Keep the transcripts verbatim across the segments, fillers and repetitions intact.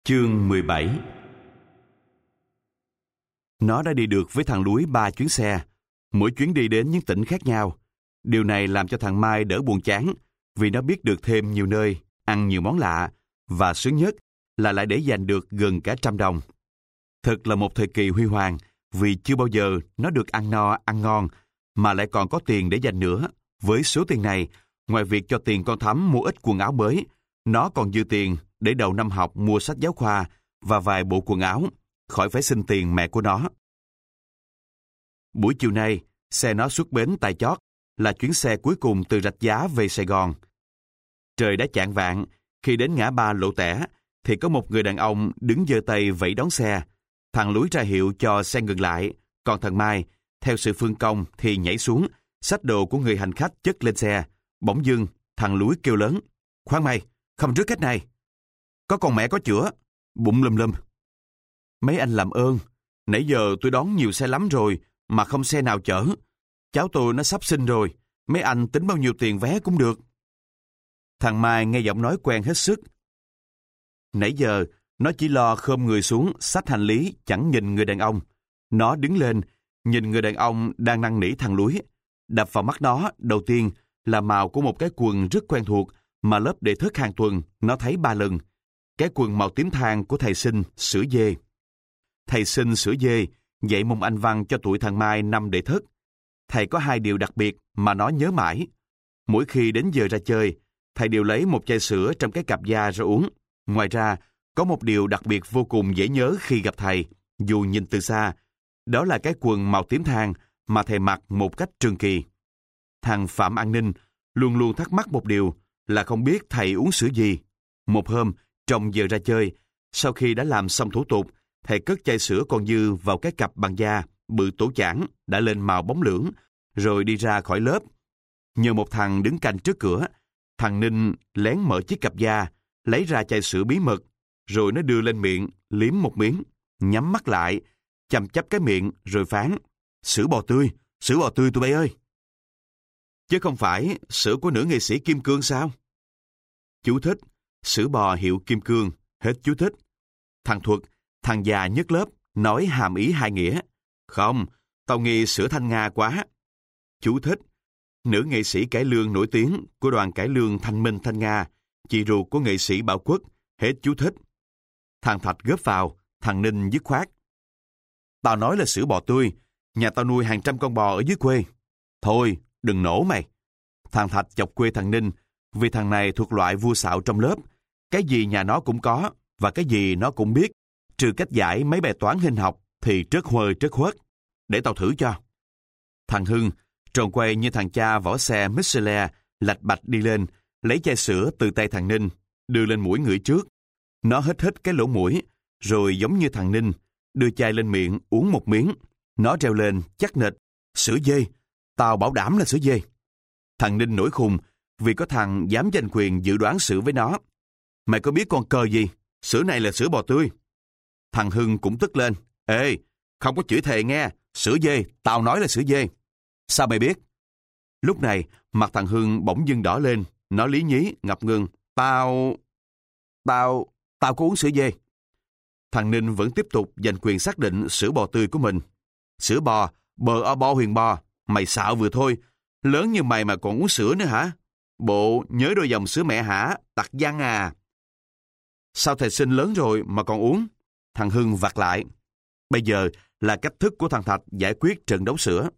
Chương mười bảy. Nó đã đi được với thằng Lúi ba chuyến xe, mỗi chuyến đi đến những tỉnh khác nhau. Điều này làm cho thằng Mai đỡ buồn chán, vì nó biết được thêm nhiều nơi, ăn nhiều món lạ, và sướng nhất là lại để dành được gần cả trăm đồng. Thật là một thời kỳ huy hoàng, vì chưa bao giờ nó được ăn no, ăn ngon, mà lại còn có tiền để dành nữa. Với số tiền này, ngoài việc cho tiền con Thắm mua ít quần áo mới, nó còn dư tiền để đầu năm học mua sách giáo khoa và vài bộ quần áo, khỏi phải xin tiền mẹ của nó. Buổi chiều nay, xe nó xuất bến Tài Chót, là chuyến xe cuối cùng từ Rạch Giá về Sài Gòn. Trời đã chạng vạng, khi đến ngã ba Lộ Tẻ, thì có một người đàn ông đứng giơ tay vẫy đón xe. Thằng Lúi ra hiệu cho xe ngừng lại, còn thằng Mai, theo sự phương công thì nhảy xuống, xách đồ của người hành khách chất lên xe. Bỗng dưng, thằng Lúi kêu lớn: "Khoan mày, không trước cách này. Có con mẹ có chữa." Bụng lum lum. "Mấy anh làm ơn, nãy giờ tôi đón nhiều xe lắm rồi, mà không xe nào chở. Cháu tôi nó sắp sinh rồi, mấy anh tính bao nhiêu tiền vé cũng được." Thằng Mai nghe giọng nói quen hết sức. Nãy giờ, nó chỉ lo khom người xuống, xách hành lý, chẳng nhìn người đàn ông. Nó đứng lên, nhìn người đàn ông đang năn nỉ thằng Lúi. Đập vào mắt nó, đầu tiên là màu của một cái quần rất quen thuộc, mà lớp đệ thất hàng tuần nó thấy ba lần. Cái quần màu tím than của thầy Sinh sửa dê. Thầy Sinh sửa dê dạy môn Anh văn cho tụi thằng Mai năm đệ thất. Thầy có hai điều đặc biệt mà nó nhớ mãi. Mỗi khi đến giờ ra chơi, thầy đều lấy một chai sữa trong cái cặp da ra uống. Ngoài ra, có một điều đặc biệt vô cùng dễ nhớ khi gặp thầy, dù nhìn từ xa, đó là cái quần màu tím than mà thầy mặc một cách trường kỳ. Thằng Phạm An Ninh luôn luôn thắc mắc một điều là không biết thầy uống sữa gì. Một hôm, trong giờ ra chơi, sau khi đã làm xong thủ tục, thầy cất chai sữa còn dư vào cái cặp bằng da, bự tổ chảng, đã lên màu bóng lưỡng, rồi đi ra khỏi lớp. Nhờ một thằng đứng canh trước cửa, thằng Ninh lén mở chiếc cặp da, lấy ra chai sữa bí mật, rồi nó đưa lên miệng, liếm một miếng, nhắm mắt lại, chằm chắp cái miệng, rồi phán: "Sữa bò tươi, sữa bò tươi tụi bay ơi." Chứ không phải sữa của nữ nghệ sĩ Kim Cương sao? Chú thích: sữa bò hiệu Kim Cương. Hết chú thích. Thằng Thuật, thằng già nhất lớp, nói hàm ý hai nghĩa: "Không, tao nghi sữa Thanh Nga quá." Chú thích: nữ nghệ sĩ cải lương nổi tiếng của đoàn cải lương Thanh Minh Thanh Nga, chị ruột của nghệ sĩ Bảo Quốc. Hết chú thích. Thằng Thạch góp vào, thằng Ninh dứt khoát: "Tao nói là sữa bò tươi, nhà tao nuôi hàng trăm con bò ở dưới quê." "Thôi, đừng nổ mày." Thằng Thạch chọc quê thằng Ninh, vì thằng này thuộc loại vua xạo trong lớp. Cái gì nhà nó cũng có, và cái gì nó cũng biết, trừ cách giải mấy bài toán hình học thì trớt huơ trớt huớt. "Để tao thử cho." Thằng Hưng, tròn quay như thằng cha vỏ xe Michelin, lạch bạch đi lên, lấy chai sữa từ tay thằng Ninh, đưa lên mũi ngửi trước. Nó hít hít cái lỗ mũi, rồi giống như thằng Ninh, đưa chai lên miệng uống một miếng. Nó reo lên chắc nịch: "Sữa dê, tao bảo đảm là sữa dê." Thằng Ninh nổi khùng, vì có thằng dám giành quyền dự đoán sữa với nó. "Mày có biết con cờ gì? Sữa này là sữa bò tươi." Thằng Hưng cũng tức lên: "Ê, không có chửi thề nghe, sữa dê, tao nói là sữa dê." "Sao mày biết?" Lúc này, mặt thằng Hưng bỗng dưng đỏ lên, nó lý nhí, ngập ngừng: Tao... Tao... Tao có uống sữa dê." Thằng Ninh vẫn tiếp tục giành quyền xác định sữa bò tươi của mình. "Sữa bò, bờ o bo huyền bò, mày xạo vừa thôi. Lớn như mày mà còn uống sữa nữa hả? Bộ nhớ đôi dòng sữa mẹ hả, tặc văn à." "Sao thầy Sinh lớn rồi mà còn uống?" Thằng Hưng vặt lại. Bây giờ là cách thức của thằng Thạch giải quyết trận đấu sữa.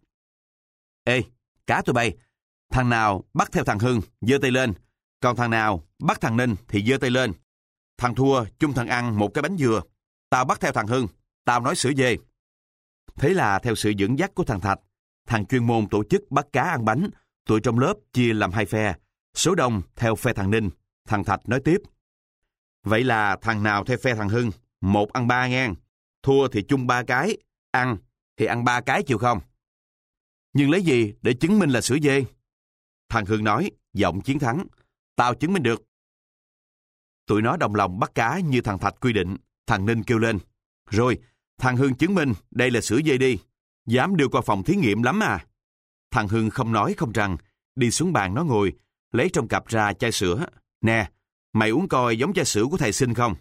"Ê, cá tụi bay, thằng nào bắt theo thằng Hưng, giơ tay lên. Còn thằng nào bắt thằng Ninh thì giơ tay lên. Thằng thua chung thằng ăn một cái bánh dừa. Tao bắt theo thằng Hưng, tao nói sữa dê." Thế là theo sự dẫn dắt của thằng Thạch, thằng chuyên môn tổ chức bắt cá ăn bánh, tụi trong lớp chia làm hai phe. Số đông theo phe thằng Ninh. Thằng Thạch nói tiếp: "Vậy là thằng nào theo phe thằng Hưng, một ăn ba ngang. Thua thì chung ba cái, ăn thì ăn ba cái chịu không?" "Nhưng lấy gì để chứng minh là sữa dê?" Thằng Hưng nói, giọng chiến thắng: "Tao chứng minh được." Tụi nó đồng lòng bắt cá như thằng Thạch quy định. Thằng Ninh kêu lên: "Rồi, thằng Hưng chứng minh đây là sữa dê đi. Dám đưa qua phòng thí nghiệm lắm à." Thằng Hưng không nói không rằng, đi xuống bàn nó ngồi, lấy trong cặp ra chai sữa. "Nè, mày uống coi giống chai sữa của thầy Sinh không?"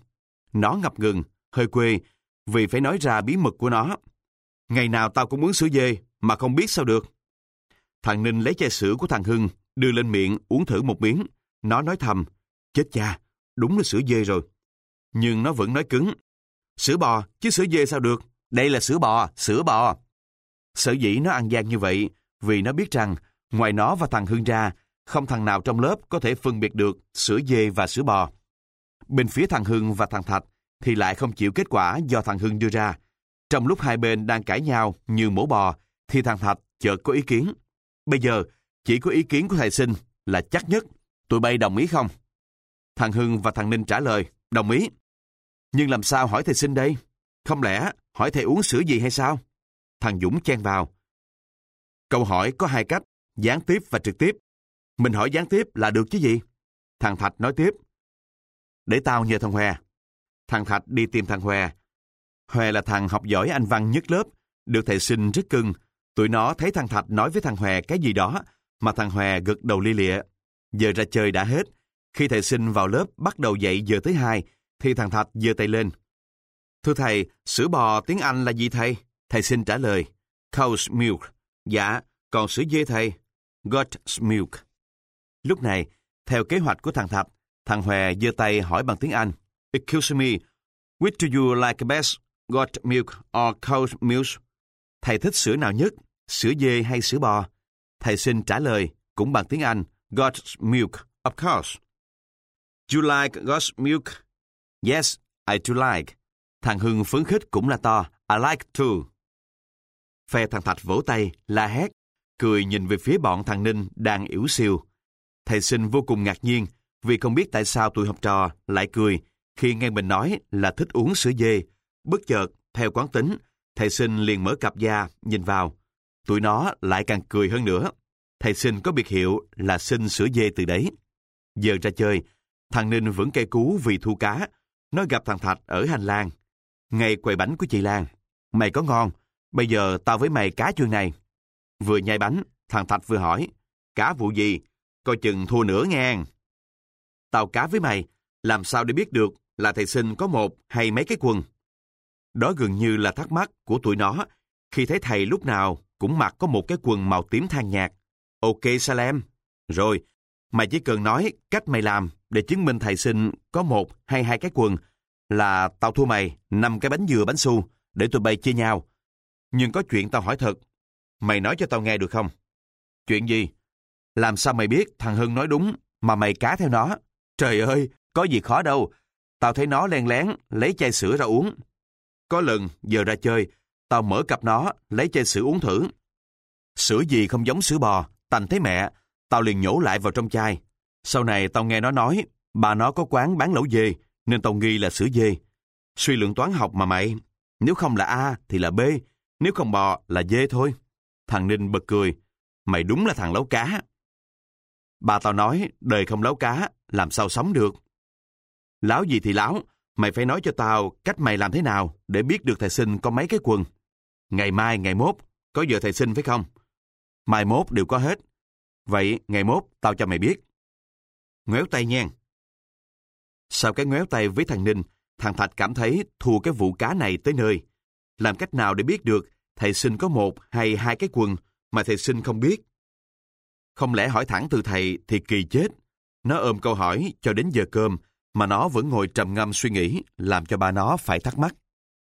Nó ngập ngừng, hơi quê, vì phải nói ra bí mật của nó. Ngày nào tao cũng uống sữa dê, mà không biết sao được. Thằng Ninh lấy chai sữa của thằng Hưng, đưa lên miệng uống thử một miếng. Nó nói thầm, chết cha, đúng là sữa dê rồi. Nhưng nó vẫn nói cứng, sữa bò, chứ sữa dê sao được? Đây là sữa bò, sữa bò. Sở dĩ nó ăn gian như vậy, vì nó biết rằng, ngoài nó và thằng Hưng ra, không thằng nào trong lớp có thể phân biệt được sữa dê và sữa bò. Bên phía thằng Hưng và thằng Thạch thì lại không chịu kết quả do thằng Hưng đưa ra. Trong lúc hai bên đang cãi nhau như mổ bò, thì thằng Thạch chợt có ý kiến. Bây giờ, chỉ có ý kiến của thầy Sinh là chắc nhất. Tụi bay đồng ý không? Thằng Hưng và thằng Ninh trả lời, đồng ý. Nhưng làm sao hỏi thầy Sinh đây? Không lẽ hỏi thầy uống sữa gì hay sao? Thằng Dũng chen vào. Câu hỏi có hai cách, gián tiếp và trực tiếp. Mình hỏi gián tiếp là được chứ gì? Thằng Thạch nói tiếp. Để tao nhờ thằng Hòe. Thằng Thạch đi tìm thằng Hòe. Hòe là thằng học giỏi Anh văn nhất lớp, được thầy Sinh rất cưng. Tụi nó thấy thằng Thạch nói với thằng Hòe cái gì đó, mà thằng Hòe gật đầu lia lịa. Giờ ra chơi đã hết. Khi thầy Sinh vào lớp bắt đầu dạy giờ thứ hai, thì thằng Thạch giơ tay lên. Thưa thầy, sữa bò tiếng Anh là gì thầy? Thầy Sinh trả lời, cow's milk. Dạ, còn sữa dê thầy? Goat's milk. Lúc này, theo kế hoạch của thằng Thạch, thằng Hòe giơ tay hỏi bằng tiếng Anh. Excuse me, which do you like best, goat milk or cow's milk? Thầy thích sữa nào nhất, sữa dê hay sữa bò? Thầy Sinh trả lời, cũng bằng tiếng Anh, goat's milk, of course. You like goat's milk? Yes, I do like. Thằng Hưng phấn khích cũng là to, I like too. Phe thằng Thạch vỗ tay, la hét, cười nhìn về phía bọn thằng Ninh đang ỉu xìu. Thầy Sinh vô cùng ngạc nhiên vì không biết tại sao tụi học trò lại cười khi nghe mình nói là thích uống sữa dê. Bất chợt, theo quán tính, thầy Sinh liền mở cặp da, nhìn vào. Tụi nó lại càng cười hơn nữa. Thầy Sinh có biệt hiệu là xin sữa dê từ đấy. Giờ ra chơi, thằng Ninh vẫn cay cú vì thua cá. Nó gặp thằng Thạch ở hành lang. Ngày quầy bánh của chị Lan. Mày có ngon, bây giờ tao với mày cá chương này. Vừa nhai bánh, thằng Thạch vừa hỏi, cá vụ gì? Coi chừng thua nữa nghe. Tao cá với mày, làm sao để biết được là thầy Sinh có một hay mấy cái quần? Đó gần như là thắc mắc của tụi nó khi thấy thầy lúc nào cũng mặc có một cái quần màu tím than nhạt. Ok Salem. Rồi, mày chỉ cần nói cách mày làm để chứng minh thầy Sinh có một hay hai cái quần là tao thua mày năm cái bánh dừa bánh su để tụi bay chia nhau. Nhưng có chuyện tao hỏi thật. Mày nói cho tao nghe được không? Chuyện gì? Làm sao mày biết thằng Hưng nói đúng mà mày cá theo nó? Trời ơi, có gì khó đâu. Tao thấy nó len lén lấy chai sữa ra uống. Có lần giờ ra chơi, tao mở cặp nó lấy chai sữa uống thử. Sữa gì không giống sữa bò, tành thấy mẹ, tao liền nhổ lại vào trong chai. Sau này tao nghe nó nói, bà nó có quán bán lẩu dê, nên tao nghi là sữa dê. Suy luận toán học mà mày, nếu không là A thì là B, nếu không bò là dê thôi. Thằng Ninh bật cười, mày đúng là thằng lấu cá. Bà tao nói, đời không lấu cá, làm sao sống được. Láo gì thì láo, mày phải nói cho tao cách mày làm thế nào để biết được thầy Sinh có mấy cái quần. Ngày mai, ngày mốt, có giờ thầy Sinh phải không? Mai mốt đều có hết. Vậy ngày mốt tao cho mày biết. Ngoéo tay nha. Sau cái ngoéo tay với thằng Ninh, thằng Thạch cảm thấy thua cái vụ cá này tới nơi. Làm cách nào để biết được thầy Sinh có một hay hai cái quần mà thầy Sinh không biết? Không lẽ hỏi thẳng từ thầy thì kỳ chết. Nó ôm câu hỏi cho đến giờ cơm mà nó vẫn ngồi trầm ngâm suy nghĩ, làm cho ba nó phải thắc mắc.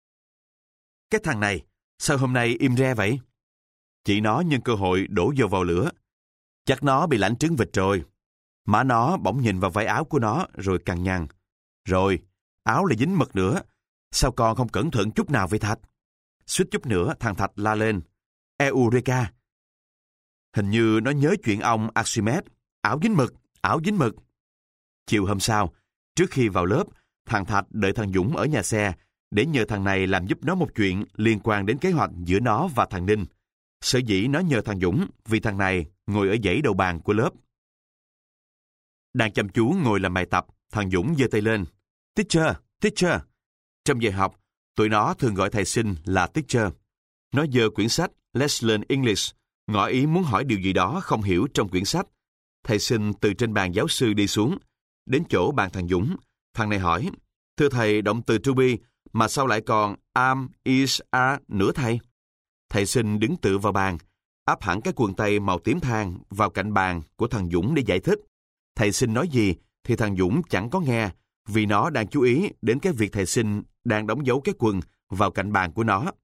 Cái thằng này, sao hôm nay im re vậy? Chị nó nhân cơ hội đổ dầu vào lửa. Chắc nó bị lãnh trứng vịt rồi. Má nó bỗng nhìn vào váy áo của nó rồi cằn nhằn. Rồi, áo lại dính mật nữa. Sao con không cẩn thận chút nào vậy Thạch? Suýt chút nữa thằng Thạch la lên. Eureka! Hình như nó nhớ chuyện ông Archimedes. Áo dính mực, áo dính mực. Chiều hôm sau, trước khi vào lớp, thằng Thạch đợi thằng Dũng ở nhà xe để nhờ thằng này làm giúp nó một chuyện liên quan đến kế hoạch giữa nó và thằng Ninh. Sở dĩ nó nhờ thằng Dũng vì thằng này ngồi ở dãy đầu bàn của lớp. Đang chăm chú ngồi làm bài tập, thằng Dũng giơ tay lên. Teacher, teacher. Trong giờ học, tụi nó thường gọi thầy Sinh là teacher. Nó giơ quyển sách Let's Learn English, ngỏ ý muốn hỏi điều gì đó không hiểu trong quyển sách. Thầy Sinh từ trên bàn giáo sư đi xuống, đến chỗ bàn thằng Dũng. Thằng này hỏi, Thưa thầy, động từ to be mà sao lại còn am, is, are nữa thầy? Thầy Sinh đứng tựa vào bàn, áp hẳn cái quần tây màu tím than vào cạnh bàn của thằng Dũng để giải thích. Thầy Sinh nói gì thì thằng Dũng chẳng có nghe, vì nó đang chú ý đến cái việc thầy Sinh đang đóng dấu cái quần vào cạnh bàn của nó.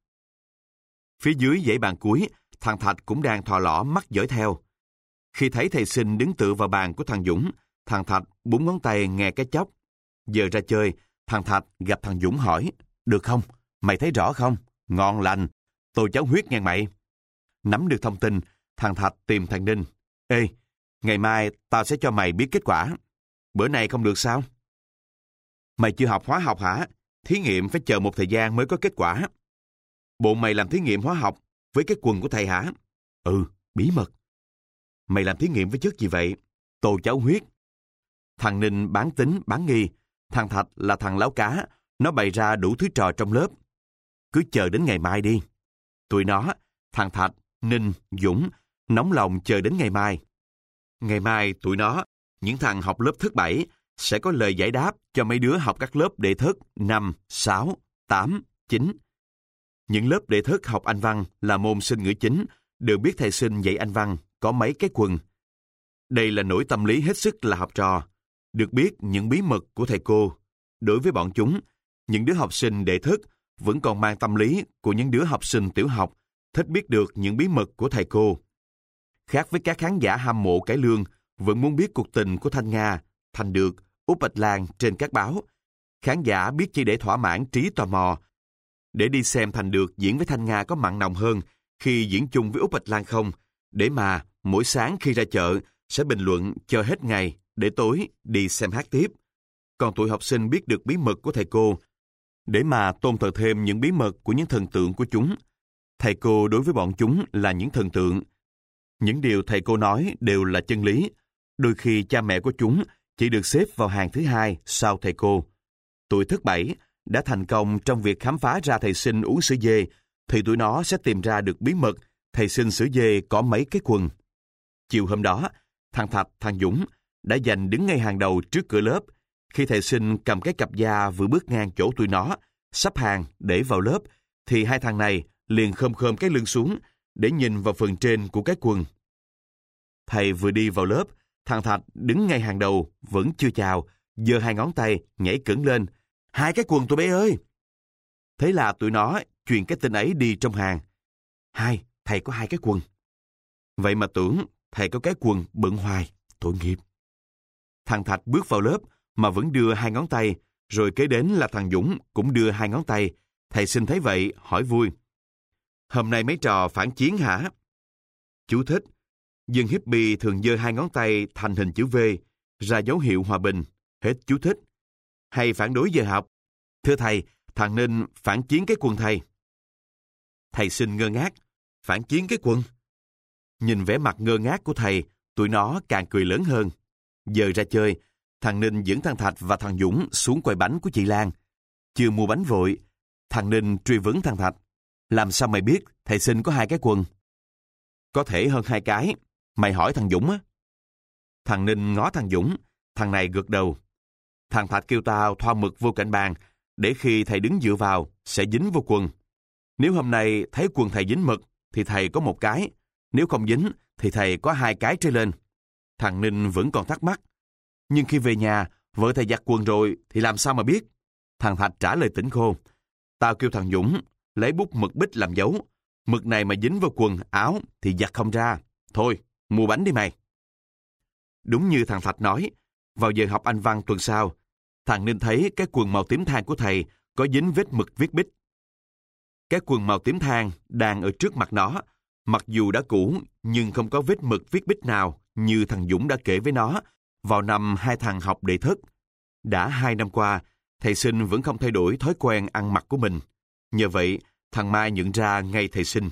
Phía dưới dãy bàn cuối, thằng Thạch cũng đang thò lõ mắt dõi theo. Khi thấy thầy Sinh đứng tựa vào bàn của thằng Dũng, thằng Thạch búng ngón tay nghe cái chốc. Giờ ra chơi, thằng Thạch gặp thằng Dũng hỏi, được không? Mày thấy rõ không? Ngon lành, tôi cháu huyết nghe mày. Nắm được thông tin, thằng Thạch tìm thằng Ninh. Ê, ngày mai tao sẽ cho mày biết kết quả. Bữa nay không được sao? Mày chưa học hóa học hả? Thí nghiệm phải chờ một thời gian mới có kết quả. Bộ mày làm thí nghiệm hóa học với cái quần của thầy hả? Ừ, bí mật. Mày làm thí nghiệm với chất gì vậy? Tô cháo huyết. Thằng Ninh bán tính, bán nghi. Thằng Thạch là thằng láo cá. Nó bày ra đủ thứ trò trong lớp. Cứ chờ đến ngày mai đi. Tụi nó, thằng Thạch, Ninh, Dũng, nóng lòng chờ đến ngày mai. Ngày mai tụi nó, những thằng học lớp thứ bảy, sẽ có lời giải đáp cho mấy đứa học các lớp đệ thất năm, sáu, tám, chín. Những lớp đệ thất học Anh văn là môn sinh ngữ chính, đều biết thầy Sinh dạy Anh văn có mấy cái quần. Đây là nỗi tâm lý hết sức là học trò, được biết những bí mật của thầy cô. Đối với bọn chúng, những đứa học sinh đệ thất vẫn còn mang tâm lý của những đứa học sinh tiểu học, thích biết được những bí mật của thầy cô. Khác với các khán giả hâm mộ cải lương, vẫn muốn biết cuộc tình của Thanh Nga, Thành Được, Út Bạch Lan trên các báo. Khán giả biết chỉ để thỏa mãn trí tò mò, để đi xem Thành Được diễn với Thanh Nga có mặn nồng hơn khi diễn chung với Út Bạch Lan không, để mà mỗi sáng khi ra chợ sẽ bình luận cho hết ngày để tối đi xem hát tiếp. Còn tụi học sinh biết được bí mật của thầy cô, để mà tôn thờ thêm những bí mật của những thần tượng của chúng. Thầy cô đối với bọn chúng là những thần tượng. Những điều thầy cô nói đều là chân lý. Đôi khi cha mẹ của chúng chỉ được xếp vào hàng thứ hai sau thầy cô. Tụi thứ bảy đã thành công trong việc khám phá ra thầy Sinh uống sữa dê, thì tụi nó sẽ tìm ra được bí mật thầy Sinh sữa dê có mấy cái quần. Chiều hôm đó, thằng Thạch, thằng Dũng đã giành đứng ngay hàng đầu trước cửa lớp. Khi thầy Sinh cầm cái cặp da vừa bước ngang chỗ tụi nó, sắp hàng để vào lớp, thì hai thằng này liền khom khom cái lưng xuống để nhìn vào phần trên của cái quần. Thầy vừa đi vào lớp, thằng Thạch đứng ngay hàng đầu, vẫn chưa chào, giơ hai ngón tay, nhảy cẫng lên. Hai cái quần tụi bé ơi! Thế là tụi nó truyền cái tin ấy đi trong hàng. Hai, thầy có hai cái quần. Vậy mà tưởng thầy có cái quần bận hoài, tội nghiệp. Thằng Thạch bước vào lớp mà vẫn đưa hai ngón tay, rồi kế đến là thằng Dũng cũng đưa hai ngón tay. Thầy Sinh thấy vậy, hỏi vui. Hôm nay mấy trò phản chiến hả? Chú thích. Dân hippie thường giơ hai ngón tay thành hình chữ V, ra dấu hiệu hòa bình. Hết chú thích. Hay phản đối giờ học? Thưa thầy, thằng Ninh phản chiến cái quần thầy. Thầy Sinh ngơ ngác. Phản chiến cái quần? Nhìn vẻ mặt ngơ ngác của thầy, tụi nó càng cười lớn hơn. Giờ ra chơi, thằng Ninh dẫn thằng Thạch và thằng Dũng xuống quầy bánh của chị Lan. Chưa mua bánh vội, thằng Ninh truy vấn thằng Thạch. Làm sao mày biết thầy Sinh có hai cái quần? Có thể hơn hai cái. Mày hỏi thằng Dũng á. Thằng Ninh ngó thằng Dũng, thằng này gật đầu. Thằng Thạch kêu tao thoa mực vô cạnh bàn, để khi thầy đứng dựa vào, sẽ dính vô quần. Nếu hôm nay thấy quần thầy dính mực, thì thầy có một cái. Nếu không dính, thì thầy có hai cái trôi lên. Thằng Ninh vẫn còn thắc mắc. Nhưng khi về nhà, vợ thầy giặt quần rồi, thì làm sao mà biết? Thằng Thạch trả lời tỉnh khô. Tao kêu thằng Dũng lấy bút mực bích làm dấu. Mực này mà dính vào quần, áo, thì giặt không ra. Thôi, mua bánh đi mày. Đúng như thằng Thạch nói, vào giờ học Anh văn tuần sau, thằng Ninh thấy cái quần màu tím than của thầy có dính vết mực viết bích. Cái quần màu tím than đang ở trước mặt nó, mặc dù đã cũ nhưng không có vết mực viết bích nào như thằng Dũng đã kể với nó vào năm hai thằng học đệ thất. Đã hai năm qua, thầy Sinh vẫn không thay đổi thói quen ăn mặc của mình. Nhờ vậy, thằng Mai nhận ra ngay thầy Sinh.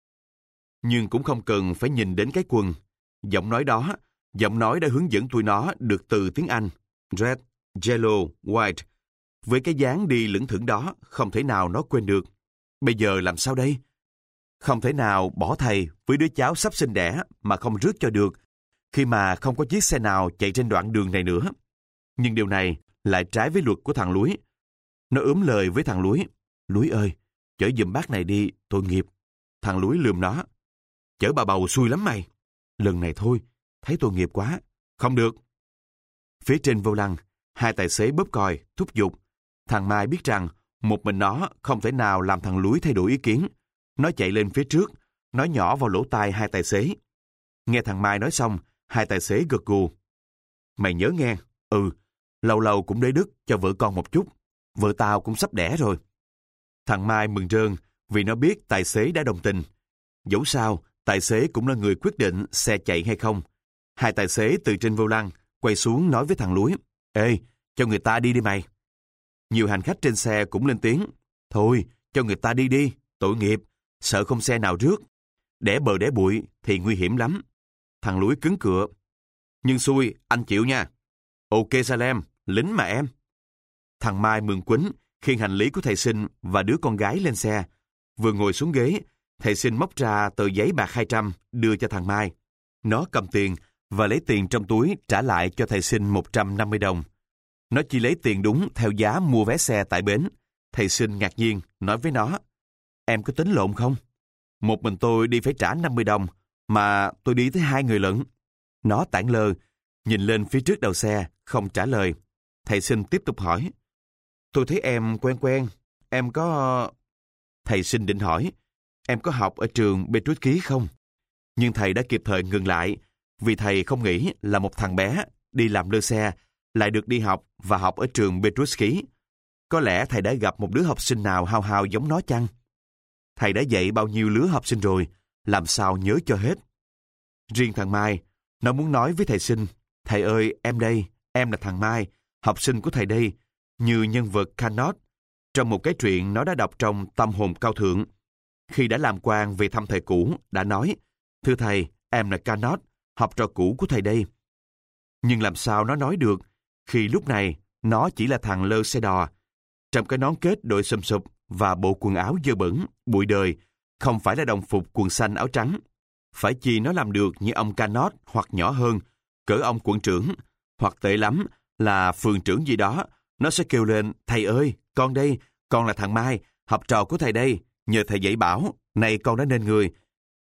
Nhưng cũng không cần phải nhìn đến cái quần. Giọng nói đó, giọng nói đã hướng dẫn tụi nó được từ tiếng Anh, red, yellow, white. Với cái dáng đi lững thững đó, không thể nào nó quên được. Bây giờ làm sao đây? Không thể nào bỏ thầy với đứa cháu sắp sinh đẻ mà không rước cho được, khi mà không có chiếc xe nào chạy trên đoạn đường này nữa. Nhưng điều này lại trái với luật của thằng Lúi. Nó ướm lời với thằng Lúi. Lúi ơi, chở giùm bác này đi, tội nghiệp. Thằng Lúi lườm nó. Chở bà bầu xui lắm mày. Lần này thôi, thấy tội nghiệp quá. Không được. Phía trên vô lăng, hai tài xế bóp còi, thúc giục. Thằng Mai biết rằng một mình nó không thể nào làm thằng Lúi thay đổi ý kiến. Nó chạy lên phía trước, nói nhỏ vào lỗ tai hai tài xế. Nghe thằng Mai nói xong, hai tài xế gật gù. Mày nhớ nghe, ừ, lâu lâu cũng để đức cho vợ con một chút. Vợ tao cũng sắp đẻ rồi. Thằng Mai mừng rơn vì nó biết tài xế đã đồng tình. Dẫu sao, tài xế cũng là người quyết định xe chạy hay không. Hai tài xế từ trên vô lăng quay xuống nói với thằng Lúi. Ê, cho người ta đi đi mày. Nhiều hành khách trên xe cũng lên tiếng. Thôi, cho người ta đi đi, tội nghiệp, sợ không xe nào rước. Đẻ bờ đẻ bụi thì nguy hiểm lắm. Thằng Lúi cứng cựa. Nhưng xui, anh chịu nha. Ok Salem, lính mà em. Thằng Mai mừng quýnh khiêng hành lý của thầy Sinh và đứa con gái lên xe. Vừa ngồi xuống ghế, thầy Sinh móc ra tờ giấy bạc hai trăm đưa cho thằng Mai. Nó cầm tiền và lấy tiền trong túi trả lại cho thầy Sinh một trăm năm mươi đồng. Nó chỉ lấy tiền đúng theo giá mua vé xe tại bến. Thầy Sinh ngạc nhiên nói với nó. Em có tính lộn không? Một mình tôi đi phải trả năm mươi đồng, mà tôi đi tới hai người lận. Nó tản lơ, nhìn lên phía trước đầu xe, không trả lời. Thầy Sinh tiếp tục hỏi. Tôi thấy em quen quen, em có... Thầy Sinh định hỏi, em có học ở trường Petrus Ký không? Nhưng thầy đã kịp thời ngừng lại, vì thầy không nghĩ là một thằng bé đi làm lơ xe lại được đi học và học ở trường Petrus Ký. Có lẽ thầy đã gặp một đứa học sinh nào hao hao giống nó chăng? Thầy đã dạy bao nhiêu lứa học sinh rồi, làm sao nhớ cho hết. Riêng thằng Mai, nó muốn nói với thầy Sinh, thầy ơi, em đây, em là thằng Mai, học sinh của thầy đây, như nhân vật Carnot, trong một cái truyện nó đã đọc trong Tâm hồn cao thượng. Khi đã làm quan về thăm thầy cũ, đã nói, thưa thầy, em là Carnot, học trò cũ của thầy đây. Nhưng làm sao nó nói được, khi lúc này nó chỉ là thằng lơ xe đò, trong cái nón kết đội xùm xụp và bộ quần áo dơ bẩn, bụi đời, không phải là đồng phục quần xanh áo trắng. Phải chi nó làm được như ông Carnot hoặc nhỏ hơn, cỡ ông quận trưởng, hoặc tệ lắm là phường trưởng gì đó, nó sẽ kêu lên, thầy ơi, con đây, con là thằng Mai, học trò của thầy đây, nhờ thầy dạy bảo, này con đã nên người.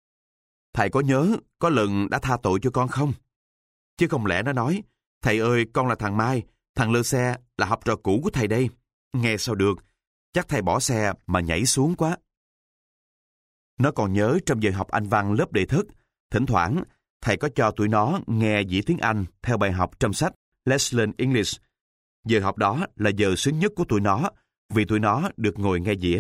Thầy có nhớ, có lần đã tha tội cho con không? Chứ không lẽ nó nói, thầy ơi, con là thằng Mai, thằng lơ xe là học trò cũ của thầy đây. Nghe sao được, chắc thầy bỏ xe mà nhảy xuống quá. Nó còn nhớ trong giờ học Anh văn lớp đệ thất, thỉnh thoảng thầy có cho tụi nó nghe dĩa tiếng Anh theo bài học trong sách Let's Learn English. Giờ học đó là giờ sướng nhất của tụi nó, vì tụi nó được ngồi nghe dĩa.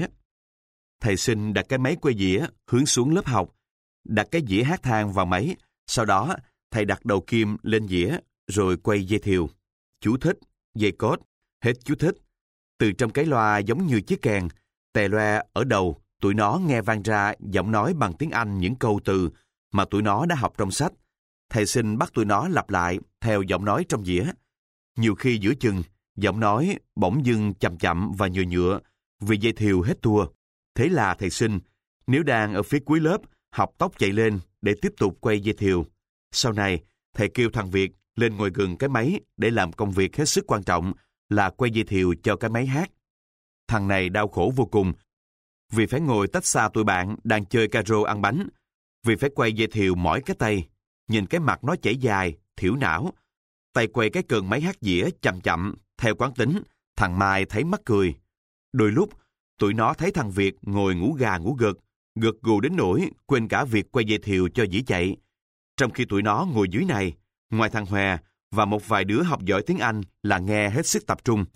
Thầy Sinh đặt cái máy quay dĩa hướng xuống lớp học, đặt cái dĩa hát than vào máy, sau đó thầy đặt đầu kim lên dĩa, rồi quay dây thiều. Chú thích, dây cốt, hết chú thích. Từ trong cái loa giống như chiếc kèn, tè loe ở đầu, tụi nó nghe vang ra giọng nói bằng tiếng Anh những câu từ mà tụi nó đã học trong sách. Thầy Sinh bắt tụi nó lặp lại theo giọng nói trong dĩa. Nhiều khi giữa chừng, giọng nói bỗng dưng chậm chậm và nhựa nhựa vì dây thiều hết tua. Thế là thầy Sinh, nếu đang ở phía cuối lớp, học tóc chạy lên để tiếp tục quay dây thiều. Sau này, thầy kêu thằng Việt lên ngồi gần cái máy để làm công việc hết sức quan trọng là quay dây thiều cho cái máy hát. Thằng này đau khổ vô cùng vì phải ngồi tách xa tụi bạn đang chơi caro ăn bánh, vì phải quay dây thiều mỏi cái tay, nhìn cái mặt nó chảy dài, thiểu não. Tay quay cái cần máy hát dĩa chậm chậm, theo quán tính, thằng Mai thấy mắc cười. Đôi lúc, tụi nó thấy thằng Việt ngồi ngủ gà ngủ gật, gật gù đến nỗi quên cả việc quay dây thiều cho dĩa chạy. Trong khi tụi nó ngồi dưới này, ngoài thằng Hòe và một vài đứa học giỏi tiếng Anh là nghe hết sức tập trung.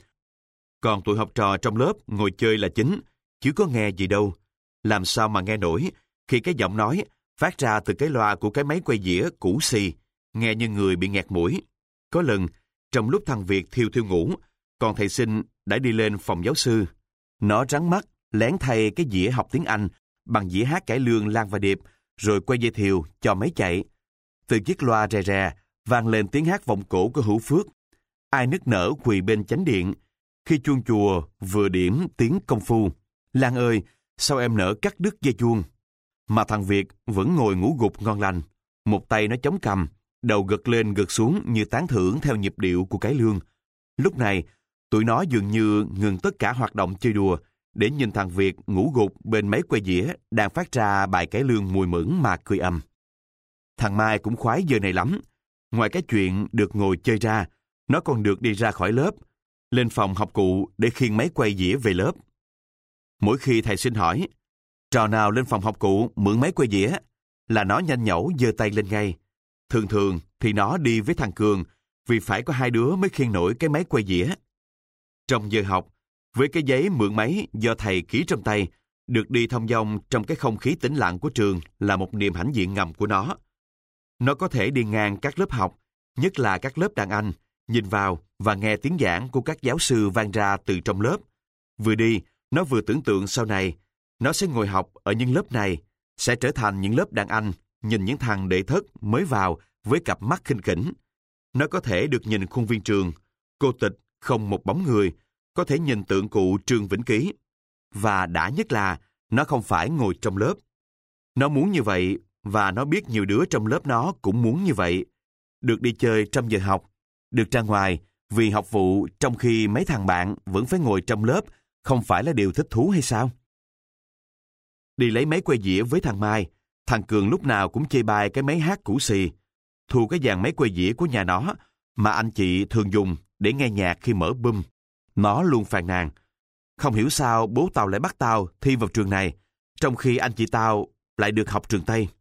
Còn tụi học trò trong lớp ngồi chơi là chính, chứ có nghe gì đâu. Làm sao mà nghe nổi khi cái giọng nói phát ra từ cái loa của cái máy quay dĩa cũ xì, nghe như người bị nghẹt mũi. Có lần, trong lúc thằng Việt thiêu thiêu ngủ, còn thầy Sinh đã đi lên phòng giáo sư. Nó rắn mắt, lén thay cái dĩa học tiếng Anh bằng dĩa hát cải lương Lan và Điệp, rồi quay dây thiều cho máy chạy. Từ chiếc loa rè rè, vang lên tiếng hát vọng cổ của Hữu Phước. Ai nức nở quỳ bên chánh điện, khi chuông chùa vừa điểm tiếng công phu. Lan ơi, sao em nỡ cắt đứt dây chuông? Mà thằng Việt vẫn ngồi ngủ gục ngon lành. Một tay nó chống cằm, đầu gật lên gật xuống như tán thưởng theo nhịp điệu của cải lương. Lúc này, Tụi nó dường như ngừng tất cả hoạt động chơi đùa để nhìn thằng Việt ngủ gục bên máy quay dĩa đang phát ra bài cải lương mùi mẫn mà cười âm. Thằng Mai cũng khoái giờ này lắm. Ngoài cái chuyện được ngồi chơi ra, nó còn được đi ra khỏi lớp, lên phòng học cụ để khiêng máy quay dĩa về lớp. Mỗi khi thầy Sinh hỏi, trò nào lên phòng học cụ mượn máy quay dĩa, là nó nhanh nhẩu giơ tay lên ngay. Thường thường thì nó đi với thằng Cường, vì phải có hai đứa mới khiêng nổi cái máy quay dĩa. Trong giờ học, với cái giấy mượn máy do thầy ký trong tay, được đi thông dong trong cái không khí tĩnh lặng của trường là một niềm hãnh diện ngầm của nó. Nó có thể đi ngang các lớp học, nhất là các lớp đàn anh, nhìn vào và nghe tiếng giảng của các giáo sư vang ra từ trong lớp. Vừa đi, nó vừa tưởng tượng sau này, nó sẽ ngồi học ở những lớp này, sẽ trở thành những lớp đàn anh, nhìn những thằng đệ thất mới vào với cặp mắt khinh khỉnh. Nó có thể được nhìn khuôn viên trường, cô tịch, không một bóng người, có thể nhìn tượng cụ Trương Vĩnh Ký. Và đã nhất là, nó không phải ngồi trong lớp. Nó muốn như vậy, và nó biết nhiều đứa trong lớp nó cũng muốn như vậy. Được đi chơi trong giờ học, được ra ngoài vì học vụ trong khi mấy thằng bạn vẫn phải ngồi trong lớp, không phải là điều thích thú hay sao? Đi lấy máy quay dĩa với thằng Mai, thằng Cường lúc nào cũng chê bai cái máy hát cũ xì, thu cái dàn máy quay dĩa của nhà nó mà anh chị thường dùng để nghe nhạc khi mở bum. Nó luôn phàn nàn, không hiểu sao bố tao lại bắt tao thi vào trường này, trong khi anh chị tao lại được học trường Tây.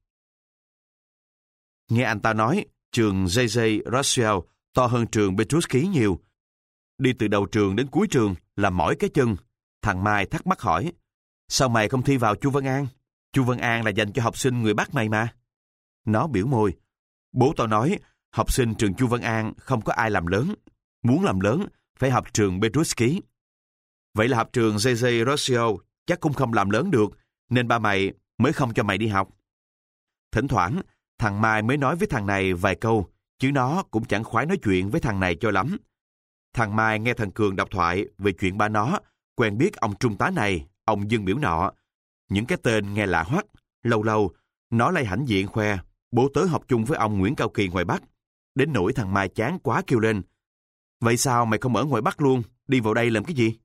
Nghe anh ta nói, trường J J Russell to hơn trường Petruski nhiều. Đi từ đầu trường đến cuối trường là mỏi cái chân. Thằng Mai thắc mắc hỏi, sao mày không thi vào Chu Văn An? Chu Văn An là dành cho học sinh người Bắc mày mà. Nó biểu môi, bố tao nói, học sinh trường Chu Văn An không có ai làm lớn. Muốn làm lớn, phải học trường Petruski. Vậy là học trường J J Russell chắc cũng không làm lớn được, nên ba mày mới không cho mày đi học. Thỉnh thoảng, thằng Mai mới nói với thằng này vài câu, chứ nó cũng chẳng khoái nói chuyện với thằng này cho lắm. Thằng Mai nghe thằng Cường đọc thoại về chuyện ba nó, quen biết ông trung tá này, ông Dương Biểu nọ. Những cái tên nghe lạ hoắc, lâu lâu, nó lại hãnh diện khoe, bố tớ học chung với ông Nguyễn Cao Kỳ ngoài Bắc. Đến nỗi thằng Mai chán quá kêu lên, vậy sao mày không ở ngoài Bắc luôn, đi vào đây làm cái gì?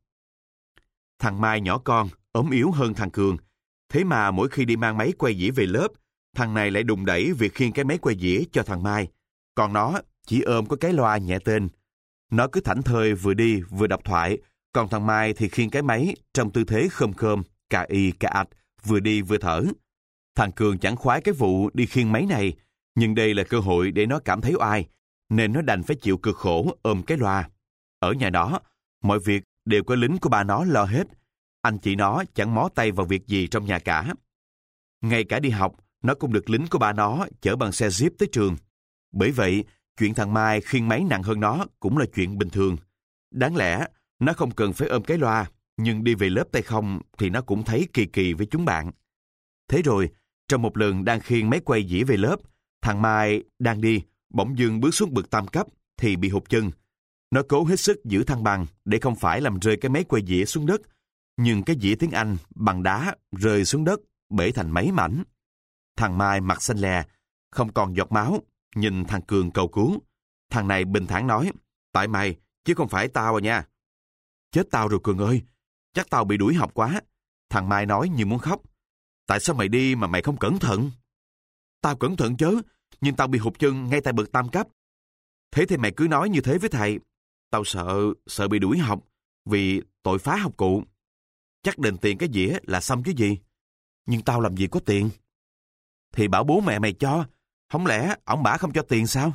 Thằng Mai nhỏ con, ốm yếu hơn thằng Cường. Thế mà mỗi khi đi mang máy quay dĩa về lớp, thằng này lại đùng đẩy việc khiêng cái máy quay dĩa cho thằng Mai. Còn nó chỉ ôm có cái loa nhẹ tên. Nó cứ thảnh thơi vừa đi vừa đọc thoại, còn thằng Mai thì khiêng cái máy trong tư thế khom khom, cà y cà ạch, vừa đi vừa thở. Thằng Cường chẳng khoái cái vụ đi khiêng máy này, nhưng đây là cơ hội để nó cảm thấy oai, nên nó đành phải chịu cực khổ ôm cái loa. Ở nhà nó, mọi việc đều có lính của ba nó lo hết. Anh chị nó chẳng mó tay vào việc gì trong nhà cả. Ngay cả đi học, nó cũng được lính của ba nó chở bằng xe Jeep tới trường. Bởi vậy, chuyện thằng Mai khiêng máy nặng hơn nó cũng là chuyện bình thường. Đáng lẽ, nó không cần phải ôm cái loa, nhưng đi về lớp tay không thì nó cũng thấy kỳ kỳ với chúng bạn. Thế rồi, trong một lần đang khiêng máy quay dĩa về lớp, thằng Mai đang đi, bỗng dưng bước xuống bậc tam cấp thì bị hụt chân. Nó cố hết sức giữ thăng bằng để không phải làm rơi cái máy quay dĩa xuống đất, nhưng cái dĩa tiếng Anh bằng đá rơi xuống đất, bể thành mấy mảnh. Thằng Mai mặt xanh lè, không còn giọt máu, nhìn thằng Cường cầu cứu. Thằng này bình thản nói, tại mày, chứ không phải tao à nha. Chết tao rồi Cường ơi, chắc tao bị đuổi học quá. Thằng Mai nói như muốn khóc. Tại sao mày đi mà mày không cẩn thận? Tao cẩn thận chứ, nhưng tao bị hụt chân ngay tại bậc tam cấp. Thế thì mày cứ nói như thế với thầy. Tao sợ, sợ bị đuổi học, vì tội phá học cụ. Chắc đền tiền cái dĩa là xong chứ gì. Nhưng tao làm gì có tiền. Thì bảo bố mẹ mày cho, không lẽ ổng bả không cho tiền sao?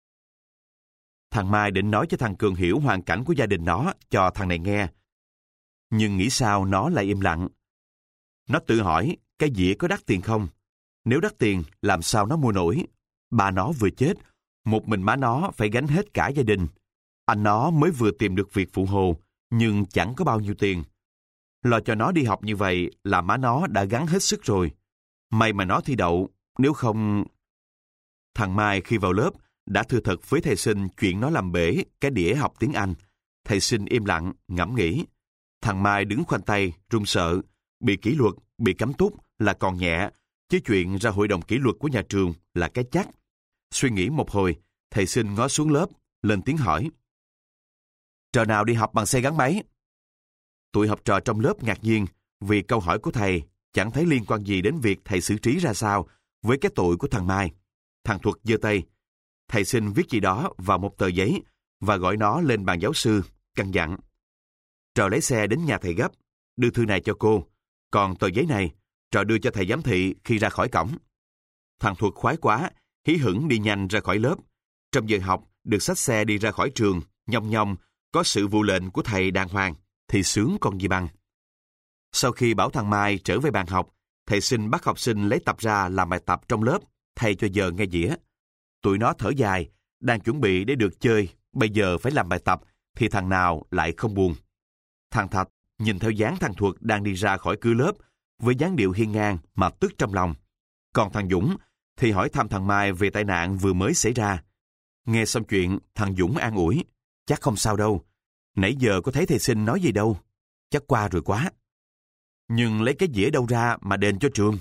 Thằng Mai định nói cho thằng Cường hiểu hoàn cảnh của gia đình nó cho thằng này nghe. Nhưng nghĩ sao nó lại im lặng. Nó tự hỏi cái dĩa có đắt tiền không? Nếu đắt tiền làm sao nó mua nổi? Bà nó vừa chết, một mình má nó phải gánh hết cả gia đình. Anh nó mới vừa tìm được việc phụ hồ, nhưng chẳng có bao nhiêu tiền. Lo cho nó đi học như vậy là má nó đã gắng hết sức rồi. May mà nó thi đậu, nếu không... Thằng Mai khi vào lớp đã thưa thật với thầy Sinh chuyện nó làm bể cái đĩa học tiếng Anh. Thầy Sinh im lặng, ngẫm nghĩ. Thằng Mai đứng khoanh tay, run sợ. Bị kỷ luật, bị cấm túc là còn nhẹ, chứ chuyện ra hội đồng kỷ luật của nhà trường là cái chắc. Suy nghĩ một hồi, thầy Sinh ngó xuống lớp, lên tiếng hỏi. Trò nào đi học bằng xe gắn máy? Tụi học trò trong lớp ngạc nhiên vì câu hỏi của thầy chẳng thấy liên quan gì đến việc thầy xử trí ra sao với cái tội của thằng Mai. Thằng Thuật giơ tay. Thầy xin viết gì đó vào một tờ giấy và gọi nó lên bàn giáo sư, căn dặn. Trò lấy xe đến nhà thầy gấp, đưa thư này cho cô, còn tờ giấy này trò đưa cho thầy giám thị khi ra khỏi cổng. Thằng Thuật khoái quá, hí hửng đi nhanh ra khỏi lớp. Trong giờ học, được xách xe đi ra khỏi trường, nhong nhong, có sự vụ lệnh của thầy đàng hoàng, thì sướng còn gì bằng. Sau khi bảo thằng Mai trở về bàn học, thầy xin bắt học sinh lấy tập ra làm bài tập trong lớp, thay cho giờ nghe dĩa. Tụi nó thở dài, đang chuẩn bị để được chơi, bây giờ phải làm bài tập, thì thằng nào lại không buồn. Thằng Thạch nhìn theo dáng thằng Thuật đang đi ra khỏi cửa lớp, với dáng điệu hiên ngang mà tức trong lòng. Còn thằng Dũng thì hỏi thăm thằng Mai về tai nạn vừa mới xảy ra. Nghe xong chuyện, thằng Dũng an ủi. Chắc không sao đâu. Nãy giờ có thấy thầy Sinh nói gì đâu. Chắc qua rồi quá. Nhưng lấy cái dĩa đâu ra mà đền cho trường?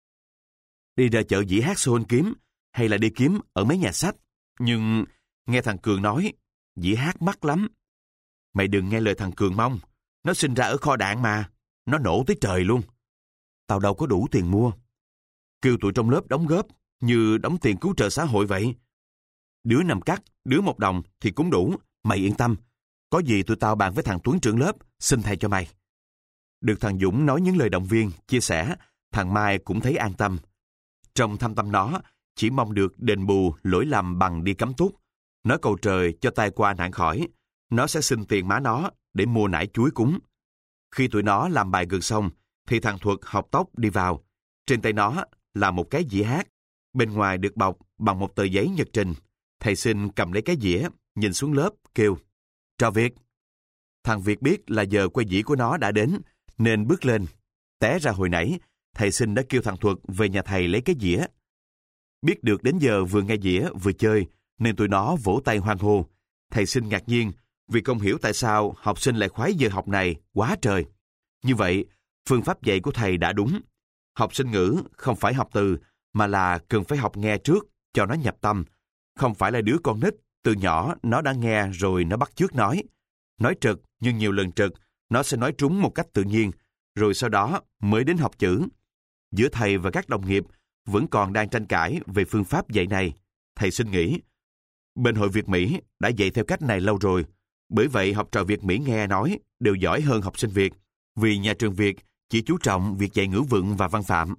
Đi ra chợ dĩa hát xôn kiếm, hay là đi kiếm ở mấy nhà sách. Nhưng nghe thằng Cường nói, dĩa hát mắc lắm. Mày đừng nghe lời thằng Cường mong. Nó sinh ra ở kho đạn mà. Nó nổ tới trời luôn. Tao đâu có đủ tiền mua. Kêu tụi trong lớp đóng góp, như đóng tiền cứu trợ xã hội vậy. Đứa năm cắt, đứa một đồng thì cũng đủ. Mày yên tâm. Có gì tụi tao bàn với thằng Tuấn trưởng lớp, xin thầy cho mày. Được thằng Dũng nói những lời động viên, chia sẻ, thằng Mai cũng thấy an tâm. Trong thâm tâm nó, chỉ mong được đền bù lỗi lầm bằng đi cắm túc. Nó cầu trời cho tai qua nạn khỏi. Nó sẽ xin tiền má nó để mua nải chuối cúng. Khi tụi nó làm bài gần xong, thì thằng Thuật học tóc đi vào. Trên tay nó là một cái dĩa hát. Bên ngoài được bọc bằng một tờ giấy nhật trình. Thầy Sinh cầm lấy cái dĩa, nhìn xuống lớp, kêu. Trò Việt. Thằng Việt biết là giờ quay dĩa của nó đã đến, nên bước lên. Té ra hồi nãy, thầy Sinh đã kêu thằng Thuật về nhà thầy lấy cái dĩa. Biết được đến giờ vừa nghe dĩa vừa chơi, nên tụi nó vỗ tay hoan hô. Thầy Sinh ngạc nhiên vì không hiểu tại sao học sinh lại khoái giờ học này quá trời. Như vậy, phương pháp dạy của thầy đã đúng. Học sinh ngữ không phải học từ, mà là cần phải học nghe trước cho nó nhập tâm. Không phải là đứa con nít, từ nhỏ nó đã nghe rồi nó bắt chước nói. Nói trật, nhưng nhiều lần trật, nó sẽ nói trúng một cách tự nhiên, rồi sau đó mới đến học chữ. Giữa thầy và các đồng nghiệp vẫn còn đang tranh cãi về phương pháp dạy này. Thầy xin nghĩ, bên Hội Việt Mỹ đã dạy theo cách này lâu rồi, bởi vậy học trò Việt Mỹ nghe nói đều giỏi hơn học sinh Việt, vì nhà trường Việt chỉ chú trọng việc dạy ngữ vựng và văn phạm.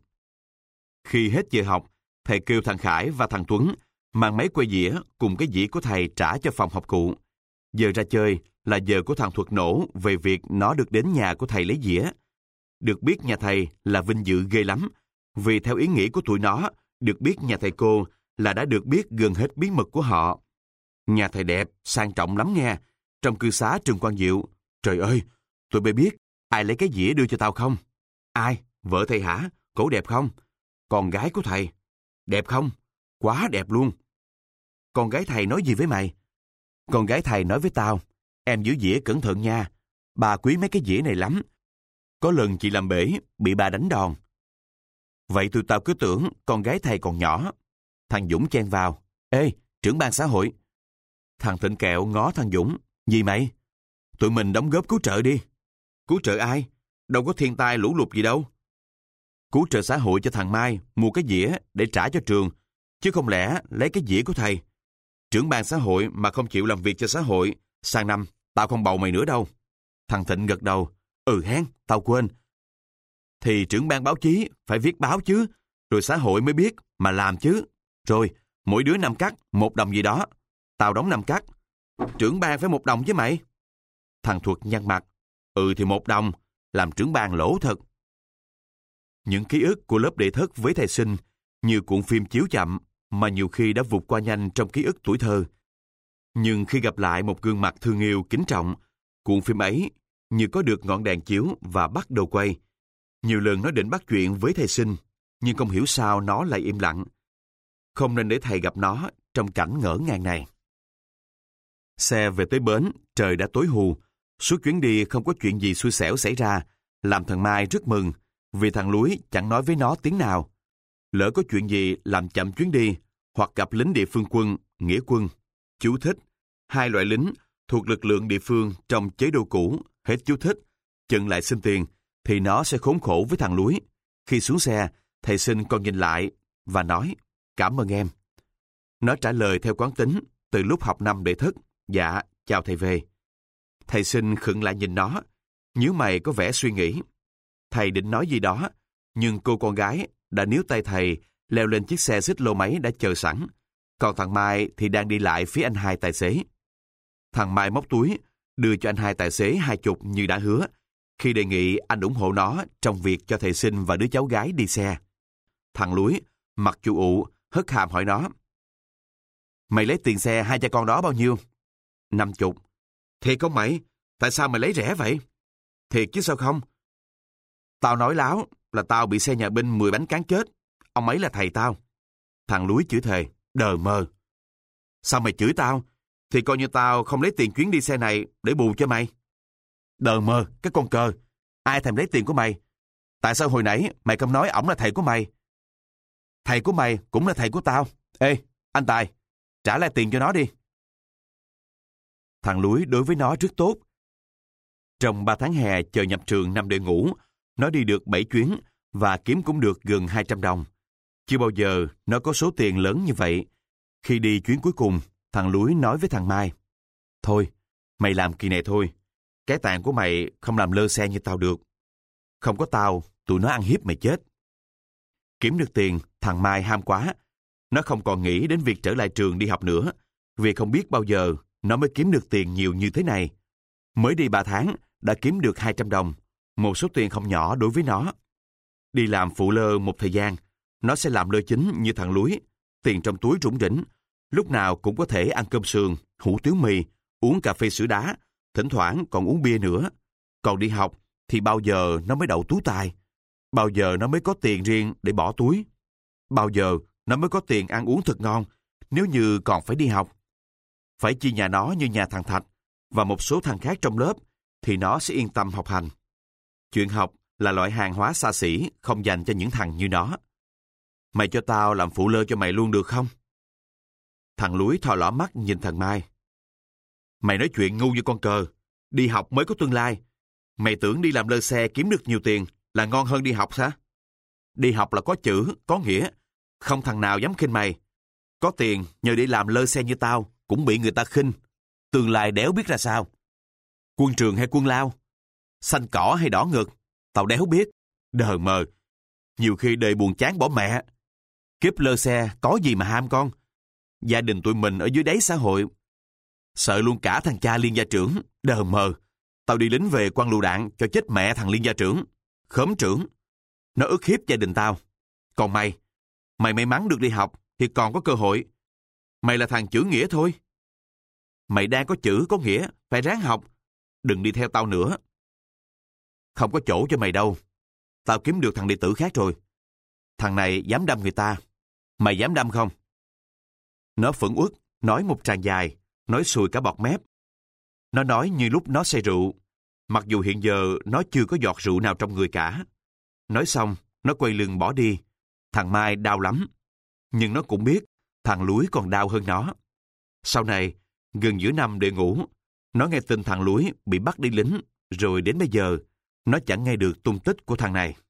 Khi hết giờ học, thầy kêu thằng Khải và thằng Tuấn mang máy quay dĩa cùng cái dĩa của thầy trả cho phòng học cụ. Giờ ra chơi là giờ của thằng Thuật nổ về việc nó được đến nhà của thầy lấy dĩa. Được biết nhà thầy là vinh dự ghê lắm, vì theo ý nghĩ của tụi nó, được biết nhà thầy cô là đã được biết gần hết bí mật của họ. Nhà thầy đẹp, sang trọng lắm nghe, trong cư xá Trường Quang Diệu. Trời ơi, tụi bay biết ai lấy cái dĩa đưa cho tao không? Ai? Vợ thầy hả? Cổ đẹp không? Con gái của thầy? Đẹp không? Quá đẹp luôn. Con gái thầy nói gì với mày? Con gái thầy nói với tao, em giữ dĩa cẩn thận nha, bà quý mấy cái dĩa này lắm. Có lần chị làm bể, bị bà đánh đòn. Vậy tụi tao cứ tưởng con gái thầy còn nhỏ. Thằng Dũng chen vào. Ê, trưởng ban xã hội. Thằng Thịnh Kẹo ngó thằng Dũng. Gì mày? Tụi mình đóng góp cứu trợ đi. Cứu trợ ai? Đâu có thiên tai lũ lụt gì đâu. Cứu trợ xã hội cho thằng Mai mua cái dĩa để trả cho trường, chứ không lẽ lấy cái dĩa của thầy. Trưởng ban xã hội mà không chịu làm việc cho xã hội, sang năm tao không bầu mày nữa đâu. Thằng Thịnh gật đầu. Ừ hén, tao quên. Thì trưởng ban báo chí phải viết báo chứ, rồi xã hội mới biết mà làm chứ. Rồi, mỗi đứa năm cắt, một đồng gì đó. Tao đóng năm cắt. Trưởng ban phải một đồng với mày. Thằng Thuật nhăn mặt. Ừ thì một đồng, làm trưởng ban lỗ thật. Những ký ức của lớp đệ thất với thầy Sinh như cuộn phim chiếu chậm mà nhiều khi đã vụt qua nhanh trong ký ức tuổi thơ. Nhưng khi gặp lại một gương mặt thương yêu kính trọng, cuộn phim ấy như có được ngọn đèn chiếu và bắt đầu quay. Nhiều lần nó định bắt chuyện với thầy Sinh, nhưng không hiểu sao nó lại im lặng. Không nên để thầy gặp nó trong cảnh ngỡ ngàng này. Xe về tới bến, trời đã tối hù. Suốt chuyến đi không có chuyện gì xui xẻo xảy ra, làm thằng Mai rất mừng, vì thằng Lúi chẳng nói với nó tiếng nào. Lỡ có chuyện gì làm chậm chuyến đi, hoặc gặp lính địa phương quân, nghĩa quân. Chú thích, hai loại lính, thuộc lực lượng địa phương trong chế độ cũ, hết chú thích, chận lại xin tiền, thì nó sẽ khốn khổ với thằng lúi. Khi xuống xe, thầy Sinh còn nhìn lại và nói, cảm ơn em. Nó trả lời theo quán tính, từ lúc học năm đệ thất, dạ, chào thầy về. Thầy Sinh khựng lại nhìn nó, nhíu mày có vẻ suy nghĩ. Thầy định nói gì đó, nhưng cô con gái đã níu tay thầy leo lên chiếc xe xích lô máy đã chờ sẵn. Còn thằng Mai thì đang đi lại phía anh hai tài xế. Thằng Mai móc túi, đưa cho anh hai tài xế hai chục như đã hứa, khi đề nghị anh ủng hộ nó trong việc cho thầy Sinh và đứa cháu gái đi xe. Thằng lúi, mặt chu ụ, hất hàm hỏi nó. Mày lấy tiền xe hai cha con đó bao nhiêu? Năm chục. Thiệt không mày? Tại sao mày lấy rẻ vậy? Thiệt chứ sao không? Tao nói láo là tao bị xe nhà binh mười bánh cán chết. Ông ấy là thầy tao. Thằng lúi chửi thề, đờ mờ. Sao mày chửi tao? Thì coi như tao không lấy tiền chuyến đi xe này để bù cho mày. Đờ mờ, cái con cờ. Ai thèm lấy tiền của mày? Tại sao hồi nãy mày không nói ổng là thầy của mày? Thầy của mày cũng là thầy của tao. Ê, anh Tài, trả lại tiền cho nó đi. Thằng lúi đối với nó rất tốt. Trong ba tháng hè chờ nhập trường năm đệ ngũ, nó đi được bảy chuyến và kiếm cũng được gần hai trăm đồng. Chưa bao giờ nó có số tiền lớn như vậy. Khi đi chuyến cuối cùng, thằng lúi nói với thằng Mai, thôi, mày làm kỳ này thôi. Cái tàn của mày không làm lơ xe như tao được. Không có tao, tụi nó ăn hiếp mày chết. Kiếm được tiền, thằng Mai ham quá. Nó không còn nghĩ đến việc trở lại trường đi học nữa, vì không biết bao giờ nó mới kiếm được tiền nhiều như thế này. Mới đi ba tháng, đã kiếm được hai trăm đồng, một số tiền không nhỏ đối với nó. Đi làm phụ lơ một thời gian, nó sẽ làm lơ chính như thằng lúi, tiền trong túi rủng rỉnh, lúc nào cũng có thể ăn cơm sườn, hủ tiếu mì, uống cà phê sữa đá, thỉnh thoảng còn uống bia nữa. Còn đi học thì bao giờ nó mới đậu tú tài? Bao giờ nó mới có tiền riêng để bỏ túi? Bao giờ nó mới có tiền ăn uống thật ngon nếu như còn phải đi học? Phải chia nhà nó như nhà thằng Thạch và một số thằng khác trong lớp thì nó sẽ yên tâm học hành. Chuyện học là loại hàng hóa xa xỉ không dành cho những thằng như nó. Mày cho tao làm phụ lơ cho mày luôn được không? Thằng lúi thò lỏ mắt nhìn thằng Mai. Mày nói chuyện ngu như con cờ. Đi học mới có tương lai. Mày tưởng đi làm lơ xe kiếm được nhiều tiền là ngon hơn đi học sao? Đi học là có chữ, có nghĩa. Không thằng nào dám khinh mày. Có tiền nhờ đi làm lơ xe như tao cũng bị người ta khinh. Tương lai đéo biết ra sao. Quân trường hay quân lao? Xanh cỏ hay đỏ ngực? Tao đéo biết. Đờ mờ. Nhiều khi đời buồn chán bỏ mẹ. Kiếp lơ xe có gì mà ham con. Gia đình tụi mình ở dưới đáy xã hội. Sợ luôn cả thằng cha liên gia trưởng. Đờ mờ. Tao đi lính về quăng lựu đạn cho chết mẹ thằng liên gia trưởng. Khóm trưởng. Nó ức hiếp gia đình tao. Còn mày, mày may mắn được đi học thì còn có cơ hội. Mày là thằng chữ nghĩa thôi. Mày đang có chữ có nghĩa, phải ráng học. Đừng đi theo tao nữa. Không có chỗ cho mày đâu. Tao kiếm được thằng đệ tử khác rồi. Thằng này dám đâm người ta. Mày dám đâm không? Nó phẫn uất, nói một tràng dài, nói sùi cả bọt mép. Nó nói như lúc nó say rượu, mặc dù hiện giờ nó chưa có giọt rượu nào trong người cả. Nói xong, nó quay lưng bỏ đi. Thằng Mai đau lắm. Nhưng nó cũng biết, thằng lúi còn đau hơn nó. Sau này, gần giữa năm đệ ngũ, nó nghe tin thằng lúi bị bắt đi lính, rồi đến bây giờ, nó chẳng nghe được tung tích của thằng này.